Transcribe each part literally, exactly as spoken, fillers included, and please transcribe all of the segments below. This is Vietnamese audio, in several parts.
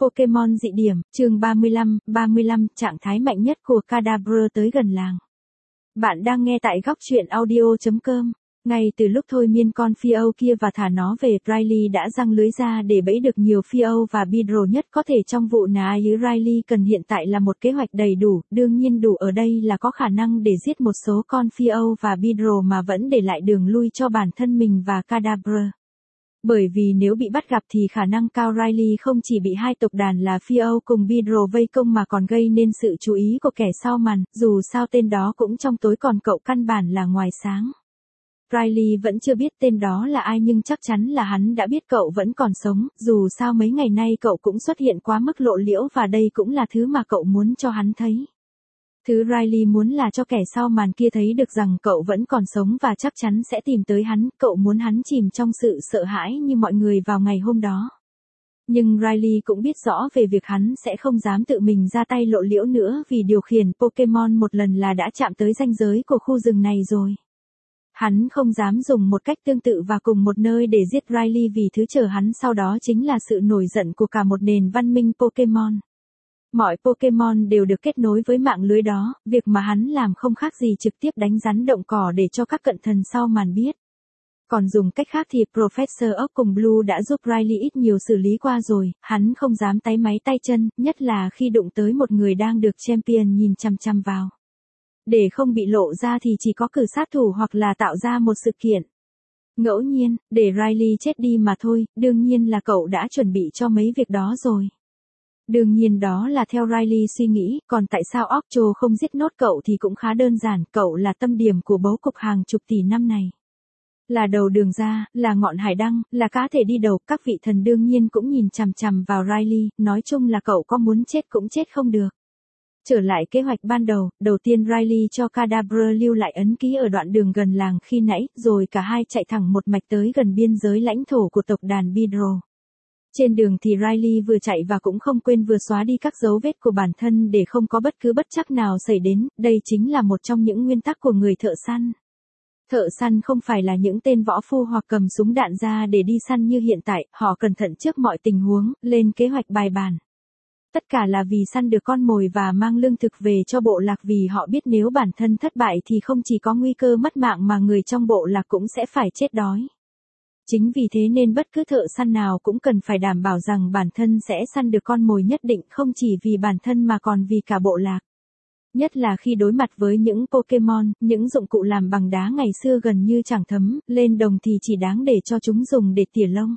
Pokemon dị điểm, chương ba mươi lăm, ba mươi lăm, trạng thái mạnh nhất của Kadabra tới gần làng. Bạn đang nghe tại góc truyện audio chấm com. Ngay từ lúc thôi miên con Phi-âu kia và thả nó về, Riley đã giăng lưới ra để bẫy được nhiều Phi-âu và Beedrill nhất có thể trong vụ này. Riley cần hiện tại là một kế hoạch đầy đủ, đương nhiên đủ ở đây là có khả năng để giết một số con Phi-âu và Beedrill mà vẫn để lại đường lui cho bản thân mình và Kadabra. Bởi vì nếu bị bắt gặp thì khả năng cao Riley không chỉ bị hai tộc đàn là Phi-âu cùng Beedrill vây công mà còn gây nên sự chú ý của kẻ sau màn, dù sao tên đó cũng trong tối còn cậu căn bản là ngoài sáng. Riley vẫn chưa biết tên đó là ai nhưng chắc chắn là hắn đã biết cậu vẫn còn sống, dù sao mấy ngày nay cậu cũng xuất hiện quá mức lộ liễu và đây cũng là thứ mà cậu muốn cho hắn thấy. Thứ Riley muốn là cho kẻ sau màn kia thấy được rằng cậu vẫn còn sống và chắc chắn sẽ tìm tới hắn, cậu muốn hắn chìm trong sự sợ hãi như mọi người vào ngày hôm đó. Nhưng Riley cũng biết rõ về việc hắn sẽ không dám tự mình ra tay lộ liễu nữa vì điều khiển Pokemon một lần là đã chạm tới ranh giới của khu rừng này rồi. Hắn không dám dùng một cách tương tự và cùng một nơi để giết Riley vì thứ chờ hắn sau đó chính là sự nổi giận của cả một nền văn minh Pokemon. Mọi Pokemon đều được kết nối với mạng lưới đó, việc mà hắn làm không khác gì trực tiếp đánh rắn động cỏ để cho các cận thần sau màn biết. Còn dùng cách khác thì Professor Oak cùng Blue đã giúp Riley ít nhiều xử lý qua rồi, hắn không dám táy máy tay chân, nhất là khi đụng tới một người đang được Champion nhìn chăm chăm vào. Để không bị lộ ra thì chỉ có cử sát thủ hoặc là tạo ra một sự kiện ngẫu nhiên, để Riley chết đi mà thôi, đương nhiên là cậu đã chuẩn bị cho mấy việc đó rồi. Đương nhiên đó là theo Riley suy nghĩ, còn tại sao Octo không giết nốt cậu thì cũng khá đơn giản, cậu là tâm điểm của bố cục hàng chục tỷ năm này. Là đầu đường ra, là ngọn hải đăng, là cá thể đi đầu, các vị thần đương nhiên cũng nhìn chằm chằm vào Riley, nói chung là cậu có muốn chết cũng chết không được. Trở lại kế hoạch ban đầu, đầu tiên Riley cho Kadabra lưu lại ấn ký ở đoạn đường gần làng khi nãy, rồi cả hai chạy thẳng một mạch tới gần biên giới lãnh thổ của tộc đàn Beedrill. Trên đường thì Riley vừa chạy và cũng không quên vừa xóa đi các dấu vết của bản thân để không có bất cứ bất trắc nào xảy đến, đây chính là một trong những nguyên tắc của người thợ săn. Thợ săn không phải là những tên võ phu hoặc cầm súng đạn ra để đi săn như hiện tại, họ cẩn thận trước mọi tình huống, lên kế hoạch bài bản. Tất cả là vì săn được con mồi và mang lương thực về cho bộ lạc vì họ biết nếu bản thân thất bại thì không chỉ có nguy cơ mất mạng mà người trong bộ lạc cũng sẽ phải chết đói. Chính vì thế nên bất cứ thợ săn nào cũng cần phải đảm bảo rằng bản thân sẽ săn được con mồi nhất định không chỉ vì bản thân mà còn vì cả bộ lạc. Nhất là khi đối mặt với những Pokemon, những dụng cụ làm bằng đá ngày xưa gần như chẳng thấm, lên đồng thì chỉ đáng để cho chúng dùng để tỉa lông.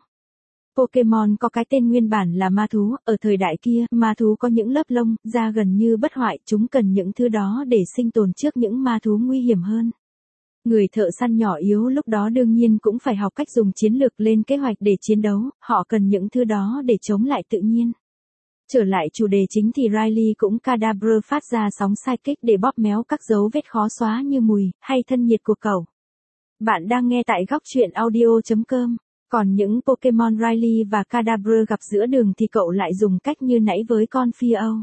Pokemon có cái tên nguyên bản là ma thú, ở thời đại kia, ma thú có những lớp lông, da gần như bất hoại, chúng cần những thứ đó để sinh tồn trước những ma thú nguy hiểm hơn. Người thợ săn nhỏ yếu lúc đó đương nhiên cũng phải học cách dùng chiến lược lên kế hoạch để chiến đấu, họ cần những thứ đó để chống lại tự nhiên. Trở lại chủ đề chính thì Riley cũng Kadabra phát ra sóng sai kích để bóp méo các dấu vết khó xóa như mùi, hay thân nhiệt của cậu. Bạn đang nghe tại góc truyện audio chấm com. Còn những Pokemon Riley và Kadabra gặp giữa đường thì cậu lại dùng cách như nãy với con Phi-âu.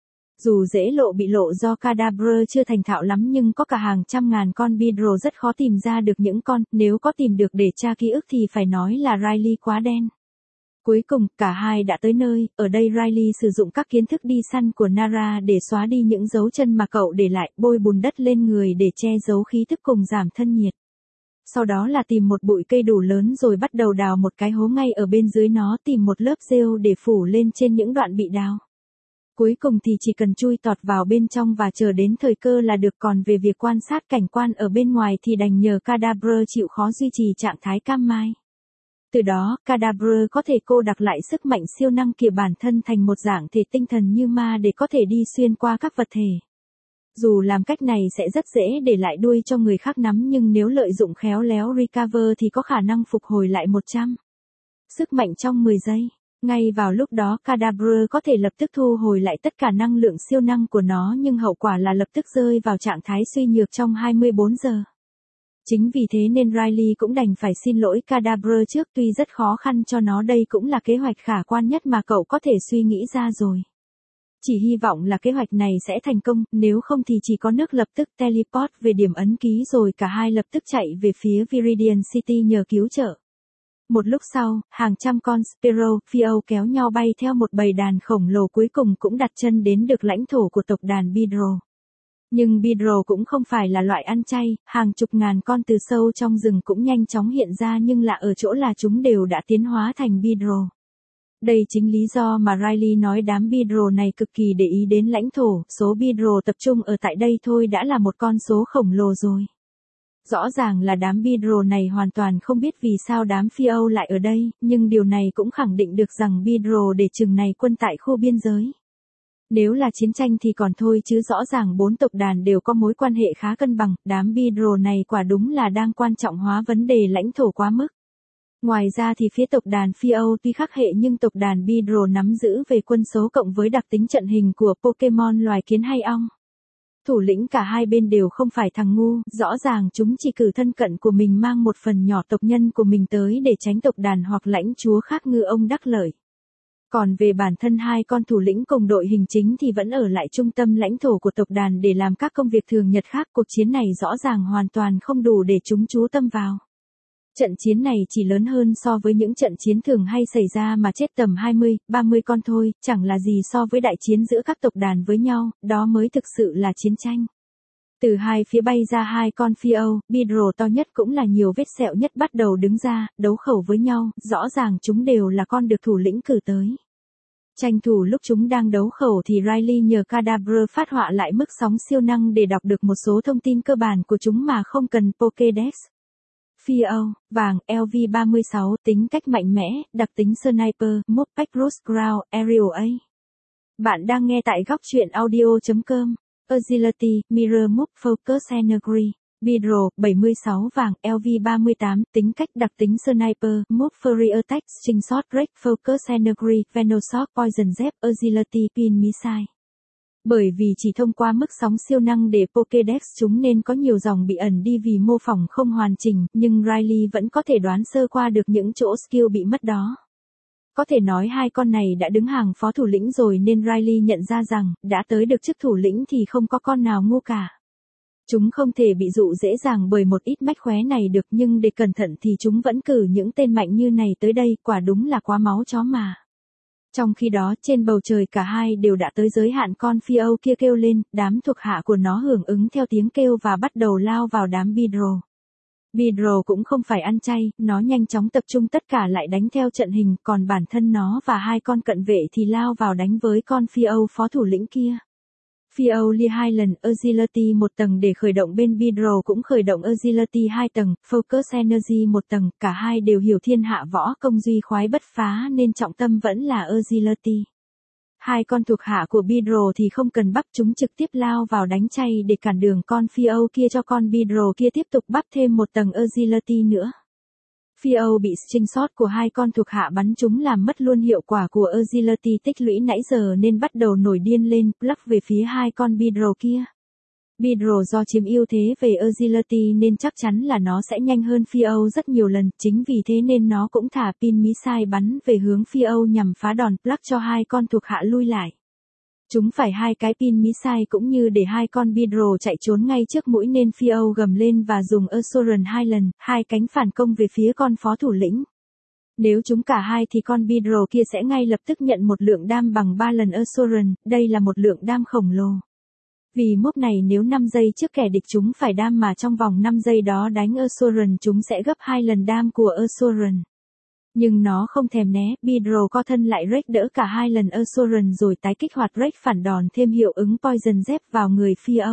Dù dễ lộ bị lộ do Kadabra chưa thành thạo lắm nhưng có cả hàng trăm ngàn con Beedrill rất khó tìm ra được những con, nếu có tìm được để tra ký ức thì phải nói là Riley quá đen. Cuối cùng, cả hai đã tới nơi, ở đây Riley sử dụng các kiến thức đi săn của Nara để xóa đi những dấu chân mà cậu để lại, bôi bùn đất lên người để che giấu khí thức cùng giảm thân nhiệt. Sau đó là tìm một bụi cây đủ lớn rồi bắt đầu đào một cái hố ngay ở bên dưới nó tìm một lớp rêu để phủ lên trên những đoạn bị đào. Cuối cùng thì chỉ cần chui tọt vào bên trong và chờ đến thời cơ là được, còn về việc quan sát cảnh quan ở bên ngoài thì đành nhờ Kadabra chịu khó duy trì trạng thái cam mai. Từ đó, Kadabra có thể cô đặc lại sức mạnh siêu năng của bản thân thành một dạng thể tinh thần như ma để có thể đi xuyên qua các vật thể. Dù làm cách này sẽ rất dễ để lại đuôi cho người khác nắm nhưng nếu lợi dụng khéo léo recover thì có khả năng phục hồi lại một trăm sức mạnh trong mười giây. Ngay vào lúc đó Kadabra có thể lập tức thu hồi lại tất cả năng lượng siêu năng của nó nhưng hậu quả là lập tức rơi vào trạng thái suy nhược trong hai mươi bốn giờ. Chính vì thế nên Riley cũng đành phải xin lỗi Kadabra trước, tuy rất khó khăn cho nó, đây cũng là kế hoạch khả quan nhất mà cậu có thể suy nghĩ ra rồi. Chỉ hy vọng là kế hoạch này sẽ thành công, nếu không thì chỉ có nước lập tức teleport về điểm ấn ký rồi cả hai lập tức chạy về phía Viridian City nhờ cứu trợ. Một lúc sau, hàng trăm con Sparrow, Phiêu kéo nhau bay theo một bầy đàn khổng lồ cuối cùng cũng đặt chân đến được lãnh thổ của tộc đàn Beedrow. Nhưng Beedrow cũng không phải là loại ăn chay, hàng chục ngàn con từ sâu trong rừng cũng nhanh chóng hiện ra nhưng lạ ở chỗ là chúng đều đã tiến hóa thành Beedrow. Đây chính lý do mà Riley nói đám Beedrow này cực kỳ để ý đến lãnh thổ, số Beedrow tập trung ở tại đây thôi đã là một con số khổng lồ rồi. Rõ ràng là đám Beedrow này hoàn toàn không biết vì sao đám Phiêu lại ở đây, nhưng điều này cũng khẳng định được rằng Beedrow để chừng này quân tại khu biên giới. Nếu là chiến tranh thì còn thôi chứ rõ ràng bốn tộc đàn đều có mối quan hệ khá cân bằng, đám Beedrow này quả đúng là đang quan trọng hóa vấn đề lãnh thổ quá mức. Ngoài ra thì phía tộc đàn Phiêu tuy khác hệ nhưng tộc đàn Beedrow nắm giữ về quân số cộng với đặc tính trận hình của Pokemon loài kiến hay ong. Thủ lĩnh cả hai bên đều không phải thằng ngu, rõ ràng chúng chỉ cử thân cận của mình mang một phần nhỏ tộc nhân của mình tới để tránh tộc đàn hoặc lãnh chúa khác ngư ông đắc lợi. Còn về bản thân hai con thủ lĩnh cùng đội hình chính thì vẫn ở lại trung tâm lãnh thổ của tộc đàn để làm các công việc thường nhật khác. Cuộc chiến này rõ ràng hoàn toàn không đủ để chúng chú tâm vào. Trận chiến này chỉ lớn hơn so với những trận chiến thường hay xảy ra mà chết tầm hai mươi, ba mươi con thôi, chẳng là gì so với đại chiến giữa các tộc đàn với nhau, đó mới thực sự là chiến tranh. Từ hai phía bay ra hai con Phiêu, Beedrow to nhất cũng là nhiều vết sẹo nhất bắt đầu đứng ra, đấu khẩu với nhau, rõ ràng chúng đều là con được thủ lĩnh cử tới. Tranh thủ lúc chúng đang đấu khẩu thì Riley nhờ Kadabra phát họa lại mức sóng siêu năng để đọc được một số thông tin cơ bản của chúng mà không cần Pokédex. Phiêu, vàng, L V ba mươi sáu, tính cách mạnh mẽ, đặc tính Sniper, Moped Rose Ground, Aerial A. Bạn đang nghe tại góc truyện audio chấm com. Agility, Mirror Move Focus Energy. Beedrow, bảy mươi sáu vàng, L V ba mươi tám, tính cách đặc tính Sniper, Move Furry Attack, String Shot Break, Focus Energy, Venoshock, Poison Zap, Agility, Pin Missile. Bởi vì chỉ thông qua mức sóng siêu năng để Pokédex chúng nên có nhiều dòng bị ẩn đi vì mô phỏng không hoàn chỉnh, nhưng Riley vẫn có thể đoán sơ qua được những chỗ skill bị mất đó. Có thể nói hai con này đã đứng hàng phó thủ lĩnh rồi nên Riley nhận ra rằng, đã tới được chức thủ lĩnh thì không có con nào ngu cả. Chúng không thể bị dụ dễ dàng bởi một ít mách khóe này được nhưng để cẩn thận thì chúng vẫn cử những tên mạnh như này tới đây, quả đúng là quá máu chó mà. Trong khi đó trên bầu trời cả hai đều đã tới giới hạn con Phiêu kia kêu lên, đám thuộc hạ của nó hưởng ứng theo tiếng kêu và bắt đầu lao vào đám Beedrow. Beedrow cũng không phải ăn chay, nó nhanh chóng tập trung tất cả lại đánh theo trận hình, còn bản thân nó và hai con cận vệ thì lao vào đánh với con Phiêu phó thủ lĩnh kia. Phiêu lia hai lần, Agility một tầng để khởi động bên Beedrow cũng khởi động Agility hai tầng, Focus Energy một tầng, cả hai đều hiểu thiên hạ võ công duy khoái bất phá nên trọng tâm vẫn là Agility. Hai con thuộc hạ của Beedrow thì không cần bắp, chúng trực tiếp lao vào đánh chay để cản đường con Phiêu kia cho con Beedrow kia tiếp tục bắp thêm một tầng Agility nữa. Phiêu bị string shot của hai con thuộc hạ bắn chúng làm mất luôn hiệu quả của Agility tích lũy nãy giờ nên bắt đầu nổi điên lên, pluck về phía hai con Beedrow kia. Beedrow do chiếm ưu thế về Agility nên chắc chắn là nó sẽ nhanh hơn Phiêu rất nhiều lần, chính vì thế nên nó cũng thả pin missile bắn về hướng Phiêu nhằm phá đòn pluck cho hai con thuộc hạ lui lại. Chúng phải hai cái pin missile cũng như để hai con Beedrow chạy trốn ngay trước mũi nên Phiêu gầm lên và dùng Assurance hai lần, hai cánh phản công về phía con phó thủ lĩnh. Nếu chúng cả hai thì con Beedrow kia sẽ ngay lập tức nhận một lượng đam bằng ba lần Assurance, đây là một lượng đam khổng lồ. Vì move này nếu năm giây trước kẻ địch chúng phải đam mà trong vòng năm giây đó đánh Assurance chúng sẽ gấp hai lần đam của Assurance. Nhưng nó không thèm né, Beedrow co thân lại rake đỡ cả hai lần Assurance rồi tái kích hoạt rake phản đòn thêm hiệu ứng Poison Zap vào người Phiêu.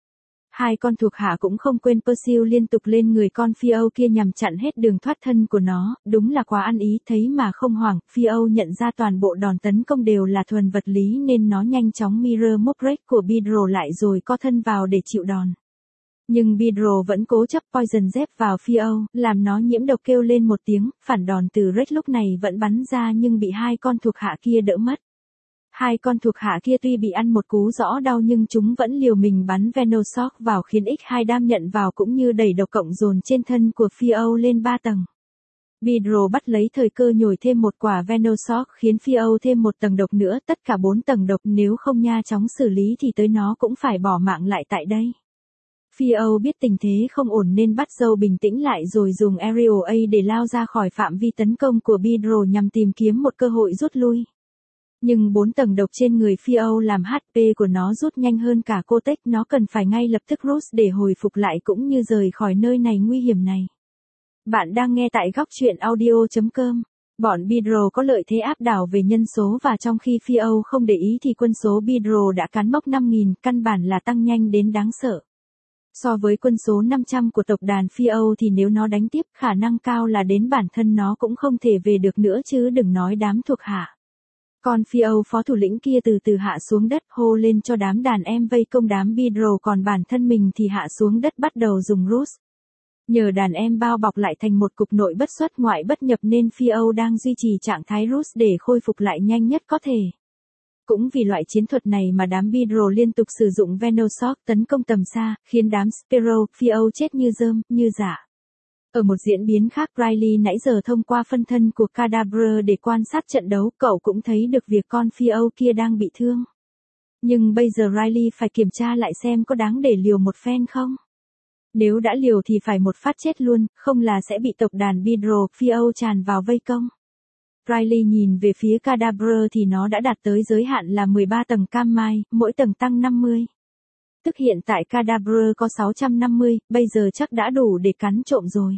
Hai con thuộc hạ cũng không quên Pursue liên tục lên người con Phiêu kia nhằm chặn hết đường thoát thân của nó, đúng là quá ăn ý, thấy mà không hoảng, Phiêu nhận ra toàn bộ đòn tấn công đều là thuần vật lý nên nó nhanh chóng mirror move rake của Beedrow lại rồi co thân vào để chịu đòn. Nhưng Beedrow vẫn cố chấp Poison Zap vào Phiêu, làm nó nhiễm độc kêu lên một tiếng, phản đòn từ rake lúc này vẫn bắn ra nhưng bị hai con thuộc hạ kia đỡ mất. Hai con thuộc hạ kia tuy bị ăn một cú rõ đau nhưng chúng vẫn liều mình bắn Venoshock vào khiến nhân hai đam nhận vào cũng như đẩy độc cộng dồn trên thân của Phiêu lên ba tầng. Beedrow bắt lấy thời cơ nhồi thêm một quả Venoshock khiến Phiêu thêm một tầng độc nữa, tất cả bốn tầng độc, nếu không nha chóng xử lý thì tới nó cũng phải bỏ mạng lại tại đây. pê ô biết tình thế không ổn nên bắt dâu bình tĩnh lại rồi dùng Aerial A để lao ra khỏi phạm vi tấn công của Bidro nhằm tìm kiếm một cơ hội rút lui. Nhưng bốn tầng độc trên người pê ô làm hát pê của nó rút nhanh hơn cả Cortex, nó cần phải ngay lập tức rút để hồi phục lại cũng như rời khỏi nơi này nguy hiểm này. Bạn đang nghe tại góc truyện audio chấm com. Bọn Bidro có lợi thế áp đảo về nhân số và trong khi pê ô không để ý thì quân số Bidro đã cán mốc năm nghìn, căn bản là tăng nhanh đến đáng sợ. So với quân số năm trăm của tộc đàn pê ô thì nếu nó đánh tiếp, khả năng cao là đến bản thân nó cũng không thể về được nữa chứ đừng nói đám thuộc hạ. Con pê ô phó thủ lĩnh kia từ từ hạ xuống đất hô lên cho đám đàn em vây công đám Bidro, còn bản thân mình thì hạ xuống đất bắt đầu dùng rút. Nhờ đàn em bao bọc lại thành một cục nội bất xuất ngoại bất nhập nên pê ô đang duy trì trạng thái rút để khôi phục lại nhanh nhất có thể. Cũng vì loại chiến thuật này mà đám Bidro liên tục sử dụng Venoshock tấn công tầm xa, khiến đám Sparrow, pê ô chết như rơm, như rả. Ở một diễn biến khác, Riley nãy giờ thông qua phân thân của Kadabra để quan sát trận đấu, cậu cũng thấy được việc con pê ô kia đang bị thương. Nhưng bây giờ Riley phải kiểm tra lại xem có đáng để liều một phen không. Nếu đã liều thì phải một phát chết luôn, không là sẽ bị tộc đàn Bidro, pê ô tràn vào vây công. Riley nhìn về phía Kadabra thì nó đã đạt tới giới hạn là mười ba tầng cam mai, mỗi tầng tăng năm mươi. Tức hiện tại Kadabra có sáu trăm năm mươi, bây giờ chắc đã đủ để cắn trộm rồi.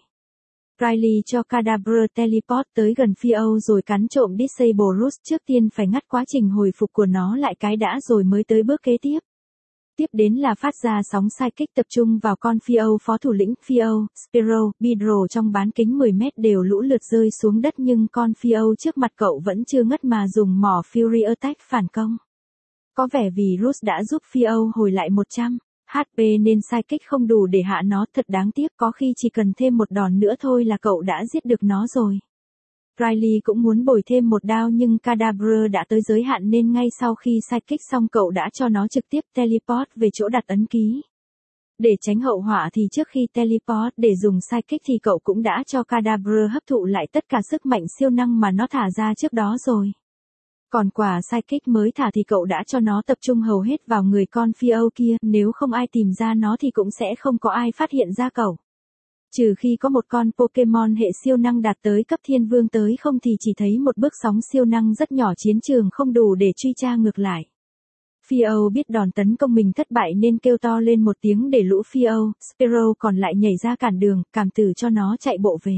Riley cho Kadabra teleport tới gần pê ô rồi cắn trộm Disable Roost, trước tiên phải ngắt quá trình hồi phục của nó lại cái đã rồi mới tới bước kế tiếp. Tiếp đến là phát ra sóng sai kích tập trung vào con pê ô phó thủ lĩnh. Pê ô, Sparrow, Bidro trong bán kính mười mét đều lũ lượt rơi xuống đất nhưng con pê ô trước mặt cậu vẫn chưa ngất mà dùng mỏ Fury Attack phản công. Có vẻ vì Rust đã giúp pê ô hồi lại một trăm hát pê nên sai kích không đủ để hạ nó, thật đáng tiếc, có khi chỉ cần thêm một đòn nữa thôi là cậu đã giết được nó rồi. Riley cũng muốn bồi thêm một đao nhưng Kadabra đã tới giới hạn nên ngay sau khi sai kích xong cậu đã cho nó trực tiếp teleport về chỗ đặt ấn ký. Để tránh hậu họa thì trước khi teleport để dùng sai kích thì cậu cũng đã cho Kadabra hấp thụ lại tất cả sức mạnh siêu năng mà nó thả ra trước đó rồi. Còn quả sai kích mới thả thì cậu đã cho nó tập trung hầu hết vào người con pê ô kia, nếu không ai tìm ra nó thì cũng sẽ không có ai phát hiện ra cậu. Trừ khi có một con Pokemon hệ siêu năng đạt tới cấp thiên vương tới, không thì chỉ thấy một bước sóng siêu năng rất nhỏ, chiến trường không đủ để truy tra ngược lại. pê ô biết đòn tấn công mình thất bại nên kêu to lên một tiếng để lũ pê ô, Sparrow còn lại nhảy ra cản đường, cảm tử cho nó chạy bộ về.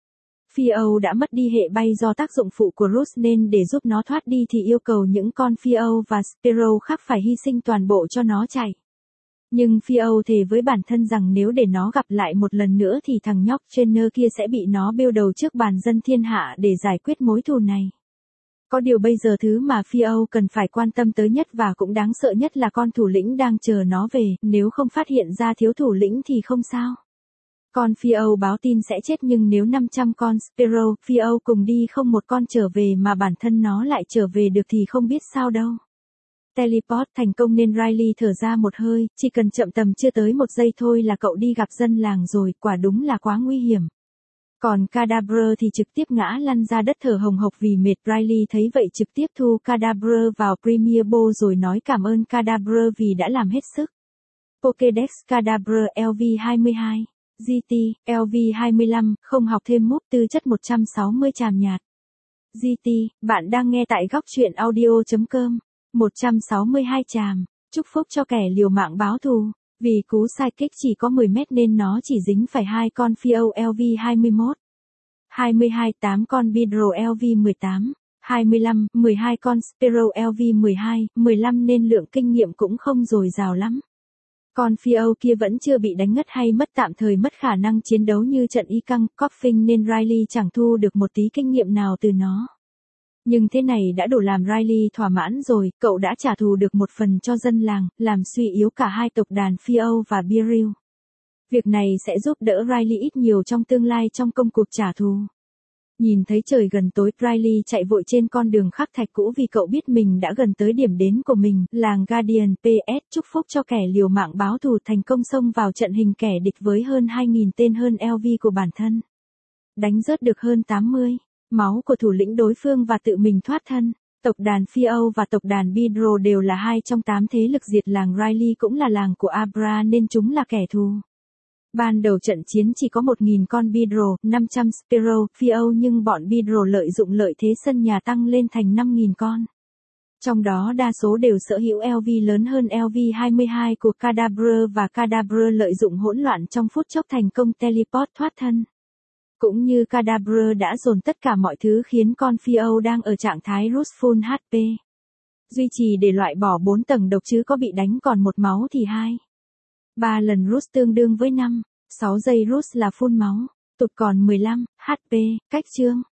pê ô đã mất đi hệ bay do tác dụng phụ của Rust nên để giúp nó thoát đi thì yêu cầu những con pê ô và Sparrow khác phải hy sinh toàn bộ cho nó chạy. Nhưng pê ô thề với bản thân rằng nếu để nó gặp lại một lần nữa thì thằng nhóc trainer kia sẽ bị nó bêu đầu trước bàn dân thiên hạ để giải quyết mối thù này. Có điều bây giờ thứ mà pê ô cần phải quan tâm tới nhất và cũng đáng sợ nhất là con thủ lĩnh đang chờ nó về, nếu không phát hiện ra thiếu thủ lĩnh thì không sao. Con pê ô báo tin sẽ chết nhưng nếu năm trăm con Sparrow, pê ô cùng đi không một con trở về mà bản thân nó lại trở về được thì không biết sao đâu. Teleport thành công nên Riley thở ra một hơi, chỉ cần chậm tầm chưa tới một giây thôi là cậu đi gặp dân làng rồi, quả đúng là quá nguy hiểm. Còn Kadabra thì trực tiếp ngã lăn ra đất thở hồng hộc vì mệt. Riley thấy vậy trực tiếp thu Kadabra vào Premier Bowl rồi nói cảm ơn Kadabra vì đã làm hết sức. Pokédex Kadabra L V hai mươi hai, giê tê, L V hai mươi lăm, không học thêm move tư chất một trăm sáu mươi chàm nhạt. giê tê, bạn đang nghe tại góc truyện audio chấm com. một trăm sáu mươi hai chàm, chúc phúc cho kẻ liều mạng báo thù. Vì cú sai kích chỉ có mười mét nên nó chỉ dính phải hai con pê ô L V hai mươi mốt. hai mươi hai, tám con Bidro L V mười tám. hai mươi lăm, mười hai con Sparrow L V mười hai, mười lăm nên lượng kinh nghiệm cũng không dồi dào lắm. Con pê ô kia vẫn chưa bị đánh ngất hay mất tạm thời mất khả năng chiến đấu như trận y căng, coughing nên Riley chẳng thu được một tí kinh nghiệm nào từ nó. Nhưng thế này đã đủ làm Riley thỏa mãn rồi, cậu đã trả thù được một phần cho dân làng, làm suy yếu cả hai tộc đàn pê ô và Beryl. Việc này sẽ giúp đỡ Riley ít nhiều trong tương lai trong công cuộc trả thù. Nhìn thấy trời gần tối, Riley chạy vội trên con đường khắc thạch cũ vì cậu biết mình đã gần tới điểm đến của mình, làng Guardian. pê ét chúc phúc cho kẻ liều mạng báo thù thành công xông vào trận hình kẻ địch với hơn hai nghìn tên hơn L V của bản thân. Đánh rớt được hơn tám mươi. Máu của thủ lĩnh đối phương và tự mình thoát thân. Tộc đàn Phi-Âu và tộc đàn Bidro đều là hai trong tám thế lực diệt làng Riley cũng là làng của Abra nên chúng là kẻ thù. Ban đầu trận chiến chỉ có một nghìn con Bidro, năm trăm Sparrow, Phi-Âu nhưng bọn Bidro lợi dụng lợi thế sân nhà tăng lên thành năm nghìn con. Trong đó đa số đều sở hữu lờ vê lớn hơn lờ vê hai mươi hai của Kadabra và Kadabra lợi dụng hỗn loạn trong phút chốc thành công teleport thoát thân. Cũng như Kadabra đã dồn tất cả mọi thứ khiến con Phi-Âu đang ở trạng thái Rust full hát pê. Duy trì để loại bỏ bốn tầng độc chứ có bị đánh còn một máu thì hai. ba lần Rust tương đương với năm, sáu giây Rust là full máu, tụt còn mười lăm hát pê, cách chương.